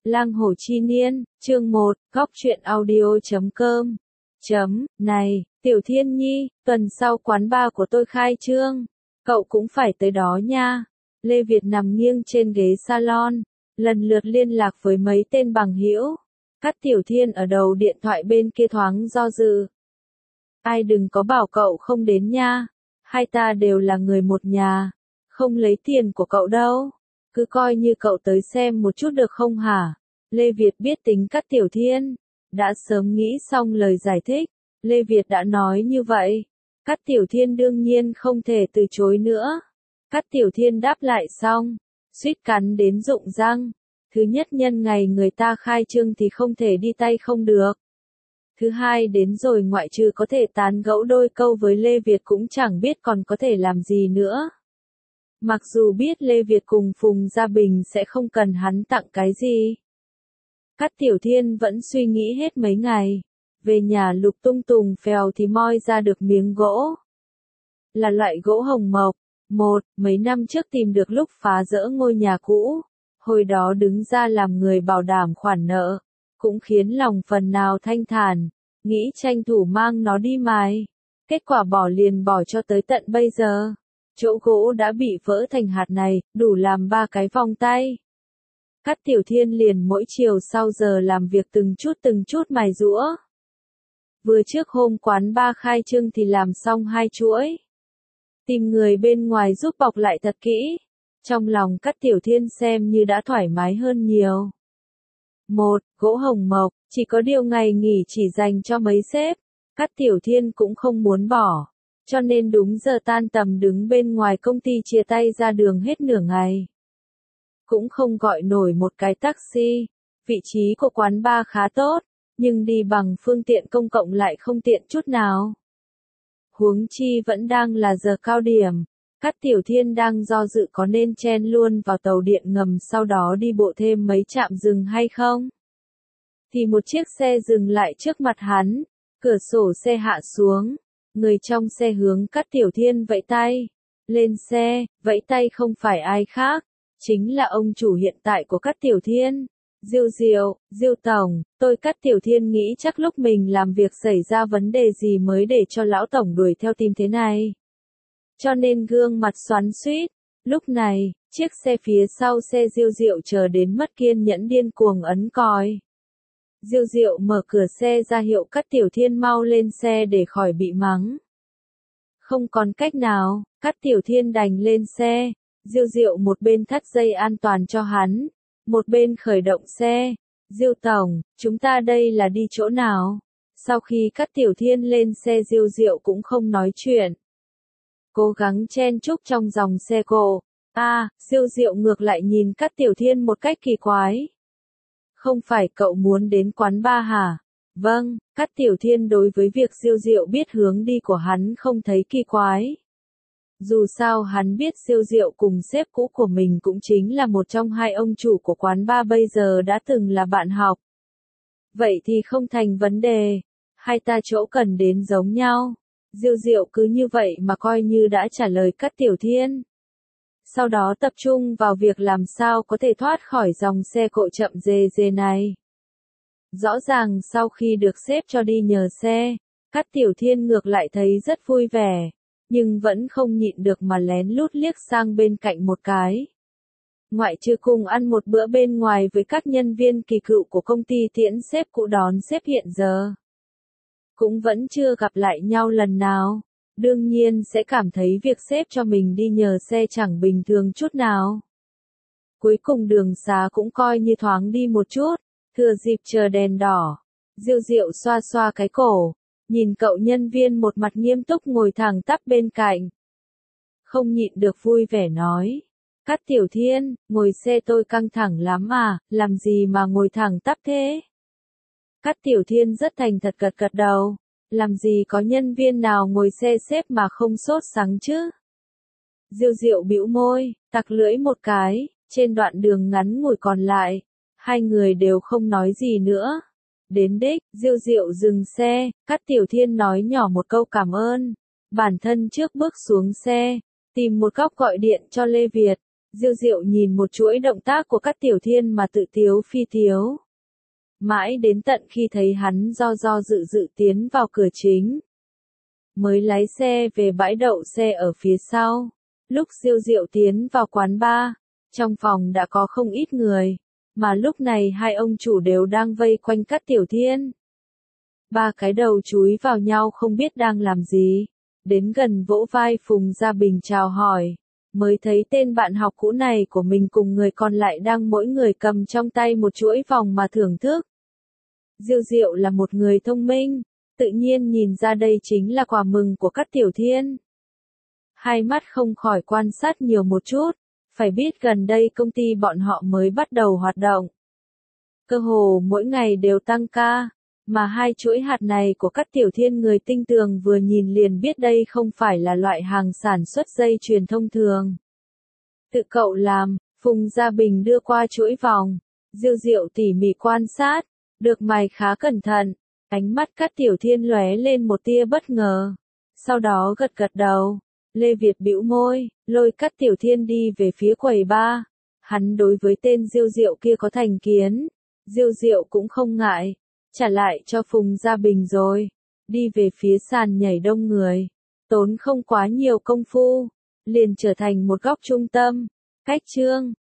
Lang Hồ Chi Niên, chương 1, góc truyện audio.com. Này, Tiểu Thiên Nhi, tuần sau quán bar của tôi khai trương. Cậu cũng phải tới đó nha. Lê Việt nằm nghiêng trên ghế salon, lần lượt liên lạc với mấy tên bằng hữu. Cát Tiểu Thiên ở đầu điện thoại bên kia thoáng do dự. Ai đừng có bảo cậu không đến nha. Hai ta đều là người một nhà. Không lấy tiền của cậu đâu. Cứ coi như cậu tới xem một chút được không hả? Lê Việt biết tính Cát Tiểu Thiên. Đã sớm nghĩ xong lời giải thích. Lê Việt đã nói như vậy. Cát Tiểu Thiên đương nhiên không thể từ chối nữa. Cát Tiểu Thiên đáp lại xong. Suýt cắn đến rụng răng. Thứ nhất, nhân ngày người ta khai trương thì không thể đi tay không được. Thứ hai, đến rồi ngoại trừ có thể tán gẫu đôi câu với Lê Việt cũng chẳng biết còn có thể làm gì nữa. Mặc dù biết Lê Việt cùng Phùng Gia Bình sẽ không cần hắn tặng cái gì. Cát Tiểu Thiên vẫn suy nghĩ hết mấy ngày. Về nhà lục tung tùng phèo thì moi ra được miếng gỗ. Là loại gỗ hồng mộc. Mấy năm trước tìm được lúc phá dỡ ngôi nhà cũ. Hồi đó đứng ra làm người bảo đảm khoản nợ. Cũng khiến lòng phần nào thanh thản. Nghĩ tranh thủ mang nó đi mài. Kết quả bỏ liền bỏ cho tới tận bây giờ. Chỗ gỗ đã bị vỡ thành hạt này, đủ làm 3 cái vòng tay. Cát Tiểu Thiên liền mỗi chiều sau giờ làm việc từng chút mài giũa. Vừa trước hôm quán bar khai trương thì làm xong 2 chuỗi. Tìm người bên ngoài giúp bọc lại thật kỹ. Trong lòng Cát Tiểu Thiên xem như đã thoải mái hơn nhiều. Gỗ hồng mộc, chỉ có điều ngày nghỉ chỉ dành cho mấy sếp. Cát Tiểu Thiên cũng không muốn bỏ. Cho nên đúng giờ tan tầm đứng bên ngoài công ty chia tay ra đường hết nửa ngày. Cũng không gọi nổi một cái taxi. Vị trí của quán bar khá tốt, nhưng đi bằng phương tiện công cộng lại không tiện chút nào. Huống chi vẫn đang là giờ cao điểm. Cát Tiểu Thiên đang do dự có nên chen luôn vào tàu điện ngầm sau đó đi bộ thêm mấy trạm dừng hay không. Thì một chiếc xe dừng lại trước mặt hắn, cửa sổ xe hạ xuống. Người trong xe hướng Cát Tiểu Thiên vẫy tay. Lên xe, vẫy tay không phải ai khác. Chính là ông chủ hiện tại của Cát Tiểu Thiên. Diêu Tổng, tôi Cát Tiểu Thiên nghĩ chắc lúc mình làm việc xảy ra vấn đề gì mới để cho lão Tổng đuổi theo tìm thế này. Cho nên gương mặt xoắn xuýt. Lúc này, chiếc xe phía sau xe Diêu chờ đến mất kiên nhẫn điên cuồng ấn còi. Diêu mở cửa xe ra hiệu Cát Tiểu Thiên mau lên xe để khỏi bị mắng. Không còn cách nào, Cát Tiểu Thiên đành lên xe. Diêu một bên thắt dây an toàn cho hắn, một bên khởi động xe. Diêu Tổng, chúng ta đây là đi chỗ nào? Sau khi Cát Tiểu Thiên lên xe Diêu cũng không nói chuyện. Cố gắng chen chúc trong dòng xe cộ. Diêu ngược lại nhìn Cát Tiểu Thiên một cách kỳ quái. Không phải cậu muốn đến quán bar hả? Vâng, Cát Tiểu Thiên đối với việc Diêu biết hướng đi của hắn không thấy kỳ quái. Dù sao hắn biết Diêu cùng sếp cũ của mình cũng chính là một trong 2 ông chủ của quán bar bây giờ đã từng là bạn học. Vậy thì không thành vấn đề. Hai ta chỗ cần đến giống nhau. Diêu cứ như vậy mà coi như đã trả lời Cát Tiểu Thiên. Sau đó tập trung vào việc làm sao có thể thoát khỏi dòng xe cộ chậm dề này. Rõ ràng sau khi được sếp cho đi nhờ xe, Cát Tiểu Thiên ngược lại thấy rất vui vẻ, nhưng vẫn không nhịn được mà lén lút liếc sang bên cạnh một cái. Ngoại trừ cùng ăn một bữa bên ngoài với các nhân viên kỳ cựu của công ty tiễn sếp cũ đón sếp hiện giờ. Cũng vẫn chưa gặp lại nhau lần nào. Đương nhiên sẽ cảm thấy việc sếp cho mình đi nhờ xe chẳng bình thường chút nào. Cuối cùng đường xá cũng coi như thoáng đi một chút. Thừa dịp chờ đèn đỏ, Diêu xoa xoa cái cổ, nhìn cậu nhân viên một mặt nghiêm túc ngồi thẳng tắp bên cạnh. Không nhịn được vui vẻ nói. Cát Tiểu Thiên, ngồi xe tôi căng thẳng lắm à, làm gì mà ngồi thẳng tắp thế? Cát Tiểu Thiên rất thành thật gật đầu. Làm gì có nhân viên nào ngồi xe sếp mà không sốt sắng chứ? Diêu bĩu môi, tặc lưỡi một cái, trên đoạn đường ngắn ngủi còn lại. 2 người đều không nói gì nữa. Đến đích, Diêu dừng xe, Cát Tiểu Thiên nói nhỏ một câu cảm ơn. Bản thân trước bước xuống xe, tìm một góc gọi điện cho Lê Việt. Diêu Diệu nhìn một chuỗi động tác của Cát Tiểu Thiên mà tự tiếu phi tiếu. Mãi đến tận khi thấy hắn do dự dự tiến vào cửa chính, mới lái xe về bãi đậu xe ở phía sau. Lúc Diêu Diệu tiến vào quán bar, trong phòng đã có không ít người, mà lúc này hai ông chủ đều đang vây quanh Cát Tiểu Thiên. Ba cái đầu chúi vào nhau không biết đang làm gì, đến gần vỗ vai Phùng Gia Bình chào hỏi, mới thấy tên bạn học cũ này của mình cùng người còn lại đang mỗi người cầm trong tay một chuỗi vòng mà thưởng thức. Diêu Diệu là một người thông minh, tự nhiên nhìn ra đây chính là quà mừng của Cát Tiểu Thiên. Hai mắt không khỏi quan sát nhiều một chút, phải biết gần đây công ty bọn họ mới bắt đầu hoạt động. Cơ hồ mỗi ngày đều tăng ca, mà hai chuỗi hạt này của Cát Tiểu Thiên người tinh tường vừa nhìn liền biết đây không phải là loại hàng sản xuất dây chuyền thông thường. Tự cậu làm, Phùng Gia Bình đưa qua chuỗi vòng, Diêu Diệu tỉ mỉ quan sát, được mài khá cẩn thận, ánh mắt Cát Tiểu Thiên lóe lên một tia bất ngờ, sau đó gật gật đầu. Lê Việt bĩu môi, lôi Cát Tiểu Thiên đi về phía quầy bar. Hắn đối với tên Diêu Diệu kia có thành kiến, Diêu Diệu cũng không ngại, trả lại cho Phùng Gia Bình rồi, đi về phía sàn nhảy đông người, tốn không quá nhiều công phu, liền trở thành một góc trung tâm. Cách chương